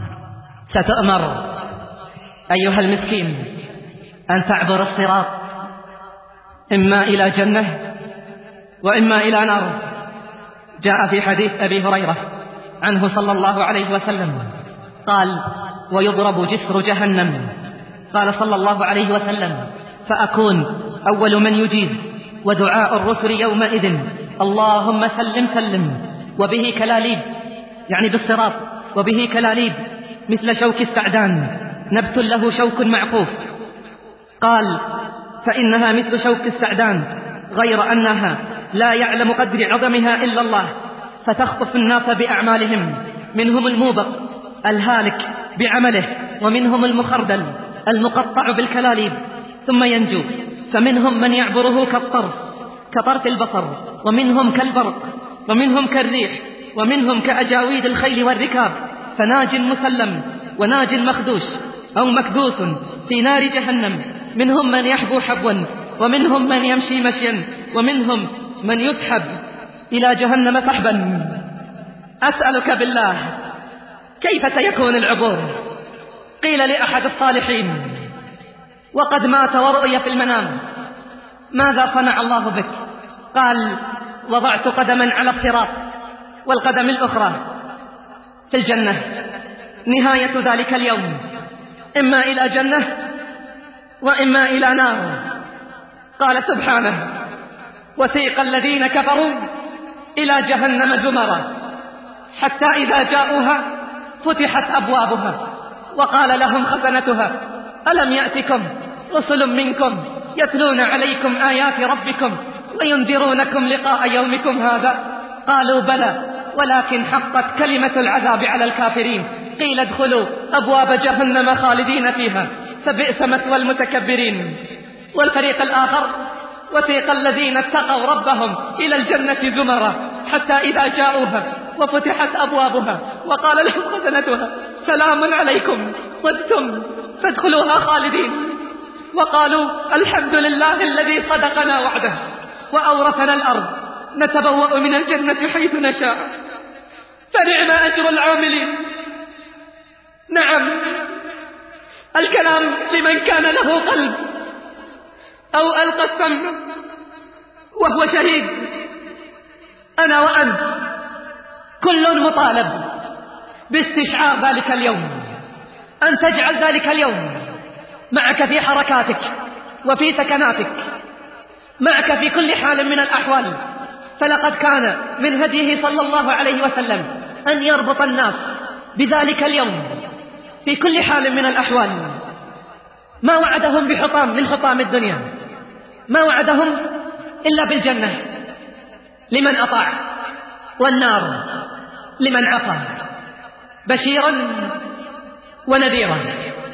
ستؤمر أيها المسكين أن تعبر الصراط إما إلى جنة وإما إلى نار. جاء في حديث أبي هريرة عنه صلى الله عليه وسلم قال: ويضرب جسر جهنم. قال صلى الله عليه وسلم: فأكون أول من يجيب، ودعاء الرسل يومئذ: اللهم سلم سلم. وبه كلاليب، يعني بالصراط، وبه كلاليب مثل شوك السعدان، نبت له شوك معقوف. قال: فإنها مثل شوك السعدان، غير أنها لا يعلم قدر عظمها إلا الله، فتخطف الناس بأعمالهم، منهم الموبق الهالك بعمله، ومنهم المخردل المقطع بالكلاليب ثم ينجو، فمنهم من يعبره كالطرف كطرف البصر، ومنهم كالبرق، ومنهم كالريح، ومنهم كأجاويد الخيل والركاب، فناج مسلم وناج مخدوش أو مكدوس في نار جهنم. منهم من يحبو حبوا، ومنهم من يمشي مشيا، ومنهم من يسحب إلى جهنم سحبا. أسألك بالله كيف سيكون العبور؟ قيل لأحد الصالحين وقد مات ورؤي في المنام: ماذا صنع الله بك؟ قال: وضعت قدما على الصراط والقدم الأخرى في الجنة، نهاية ذلك اليوم إما إلى جنة وإما إلى نار. قال سبحانه: وسيق الذين كفروا إلى جهنم زمرا حتى إذا جاءوها فتحت أبوابها وقال لهم خزنتها: ألم يأتكم رسل منكم يتلون عليكم آيات ربكم وينذرونكم لقاء يومكم هذا؟ قالوا بلى ولكن حقت كلمة العذاب على الكافرين. قيل ادخلوا أبواب جهنم خالدين فيها فبئس مثوى المتكبرين. والفريق الآخر: وسيق الذين اتقوا ربهم إلى الجنة زمرا حتى إذا جاءوها وفتحت أبوابها وقال لهم خزنتها: سلام عليكم طبتم فادخلوها خالدين. وقالوا: الحمد لله الذي صدقنا وعده وأورثنا الأرض نتبوأ من الجنة حيث نشاء فنعم أجر العاملين. نعم، الكلام لمن كان له قلب أو ألقى السمع وهو شهيد. أنا وأنت كل مطالب باستشعار ذلك اليوم، أن تجعل ذلك اليوم معك في حركاتك وفي سكناتك، معك في كل حال من الأحوال. فلقد كان من هديه صلى الله عليه وسلم أن يربط الناس بذلك اليوم في كل حال من الأحوال. ما وعدهم بحطام من حطام الدنيا، ما وعدهم إلا بالجنة لمن أطاع، والنار لمن عصى، بشيرا ونذيرا.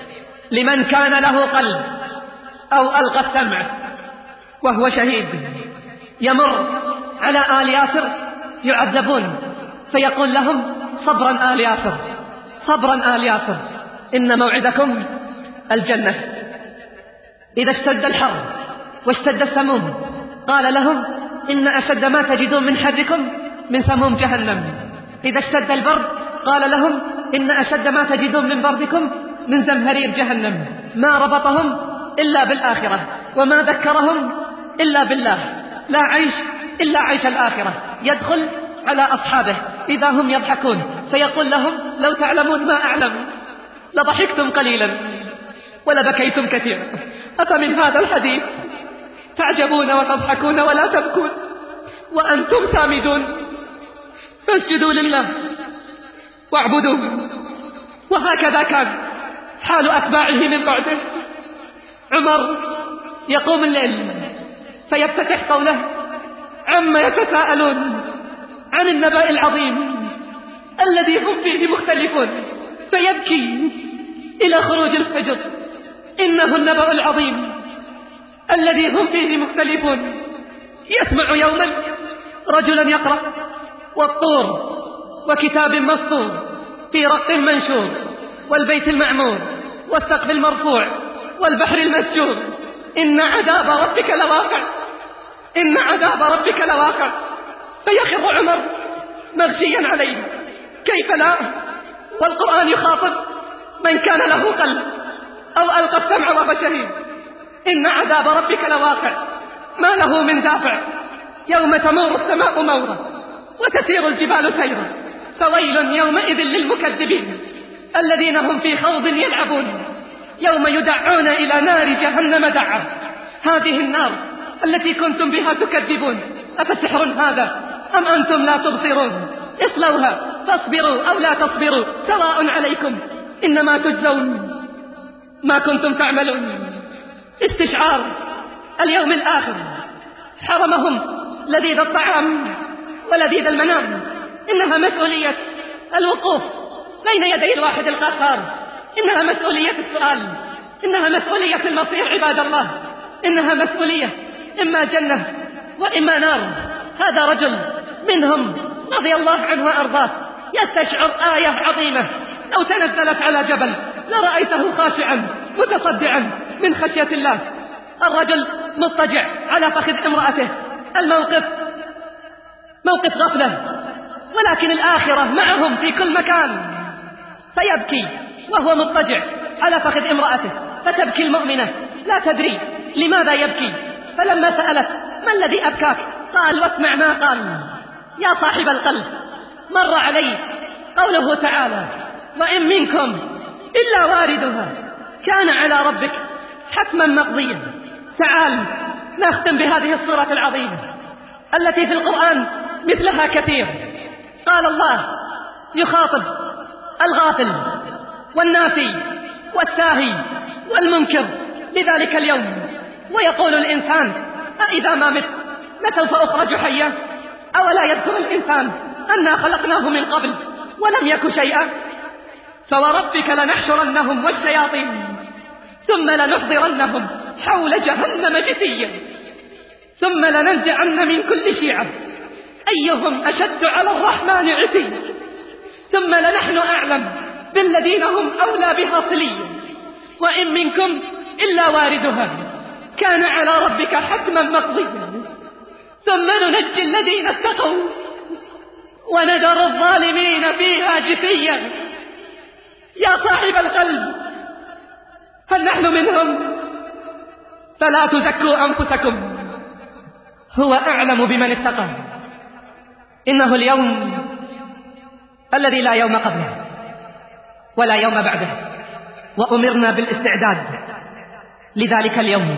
لمن كان له قلب أو ألقى السمع وهو شهيد يمر على آل ياسر يعذبون فيقول لهم صبرا آل ياسر، صبرا آل ياسر، إن موعدكم الجنة. إذا اشتد الحر واشتد السموم قال لهم إن أشد ما تجدون من حركم من سموم جهنم. إذا اشتد البرد قال لهم إن أشد ما تجدون من بردكم من زمهرير جهنم. ما ربطهم إلا بالآخرة وما ذكرهم إلا بالله، لا عيش إلا عيش الآخرة. يدخل على أصحابه إذا هم يضحكون فيقول لهم لو تعلمون ما أعلم لضحكتم قليلا ولبكيتم كثيرا، أفمن هذا الحديث تعجبون وتضحكون ولا تبكون وأنتم سامدون؟ فاسجدوا لله واعبدوه. وهكذا كان حال أتباعه من بعده. عمر يقوم الليل فيفتتح قوله عما يتساءلون عن النبأ العظيم الذي هم فيه مختلفون، فيبكي إلى خروج الفجر. إنه النبأ العظيم الذي هم فيه مختلفون. يسمع يوما رجلا يقرأ والطور وكتاب مسطور في رق منشور والبيت المعمور والسقف المرفوع والبحر المسجور إن عذاب ربك لواقع، إن عذاب ربك لواقع. فيخر عمر مغشيا عليه، كيف لا والقرآن يخاطب من كان له قلب أو ألقى السمع وهو شهيد. إن عذاب ربك لواقع ما له من دافع، يوم تمور السماء مورا وتسير الجبال سيرا، فويل يومئذ للمكذبين الذين هم في خوض يلعبون، يوم يدعون إلى نار جهنم دعا. هذه النار التي كنتم بها تكذبون أفسحر هذا أم أنتم لا تبصرون؟ اصلوها فاصبروا أو لا تصبروا سواء عليكم إنما تجزون ما كنتم تعملون. استشعار اليوم الآخر حرمهم لذيذ الطعام ولذيذ المنام. إنها مسؤولية الوقوف بين يدي الواحد القهار، إنها مسؤولية السؤال، إنها مسؤولية المصير عباد الله، إنها مسؤولية إما جنة وإما نار. هذا رجل منهم رضي الله عنه وأرضاه يستشعر آية عظيمة لو تنزلت على جبل لرأيته خاشعا متصدعا من خشية الله. الرجل مضطجع على فخذ امرأته، الموقف موقف غفلة، ولكن الآخرة معهم في كل مكان. فيبكي وهو مضطجع على فخذ امرأته، فتبكي المؤمنة لا تدري لماذا يبكي. فلما سألت ما الذي أبكاك قال واسمع ما قال يا صاحب القلب. مر علي قوله تعالى وإن منكم إلا واردها كان على ربك حتما مقضيا. تعال نختم بهذه الصورة العظيمة التي في القرآن مثلها كثير. قال الله يخاطب الغافل والناسي والساهي والمنكر لذلك اليوم، ويقول الإنسان أإذا ما مت لسوف أخرج حيا؟ أولا يذكر الإنسان أنا خلقناه من قبل ولم يك شيئا. فوربك لنحشرنهم والشياطين ثم لنحضرنهم حول جهنم جثيا ثم لننزعن من كل شيعة أيهم أشد على الرحمن عتيا ثم لنحن أعلم بالذين هم أولى بها صليا وإن منكم إلا واردها كان على ربك حتما مقضيا ثم ننجي الذين اتقوا ونذر الظالمين فيها جثيا. يا صاحب القلب هل نحن منهم؟ فلا تزكوا أنفسكم، هو أعلم بمن اتقى. إنه اليوم الذي لا يوم قبله ولا يوم بعده، وأمرنا بالاستعداد لذلك اليوم.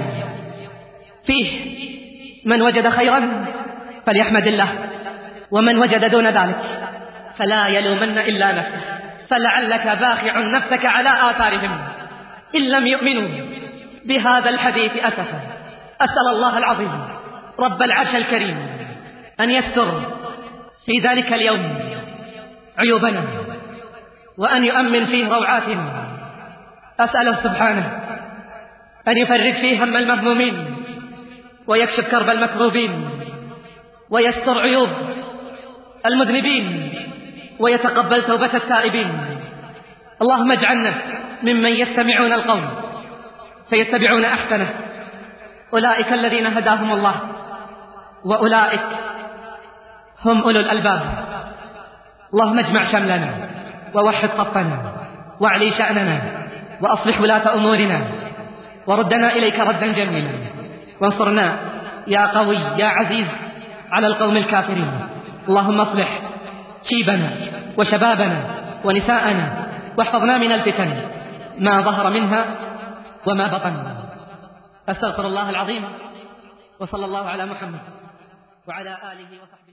فيه من وجد خيرا فليحمد الله، ومن وجد دون ذلك فلا يلومن إلا نفسه، فلعلك باخع نفسك على آثارهم إن لم يؤمنوا بهذا الحديث أسفا. أسأل الله العظيم رب العرش الكريم أن يستر في ذلك اليوم عيوبنا، وأن يؤمن فيه روعاتنا، أسأله سبحانه أن يفرج فيه هم المهمومين ويكشف كرب المكروبين ويستر عيوب المذنبين ويتقبل توبة التائبين. اللهم اجعلنا ممن يستمعون القول فيتبعون أحسنه، أولئك الذين هداهم الله وأولئك هم أولو الألباب. اللهم اجمع شملنا ووحد صفنا واعلي شأننا وأصلح ولاة أمورنا وردنا إليك ردا جميلا، وانصرنا يا قوي يا عزيز على القوم الكافرين. اللهم اصلح شيبنا وشبابنا ونساءنا واحفظنا من الفتن ما ظهر منها وما بطن. أستغفر الله العظيم، وصلى الله على محمد وعلى آله وصحبه.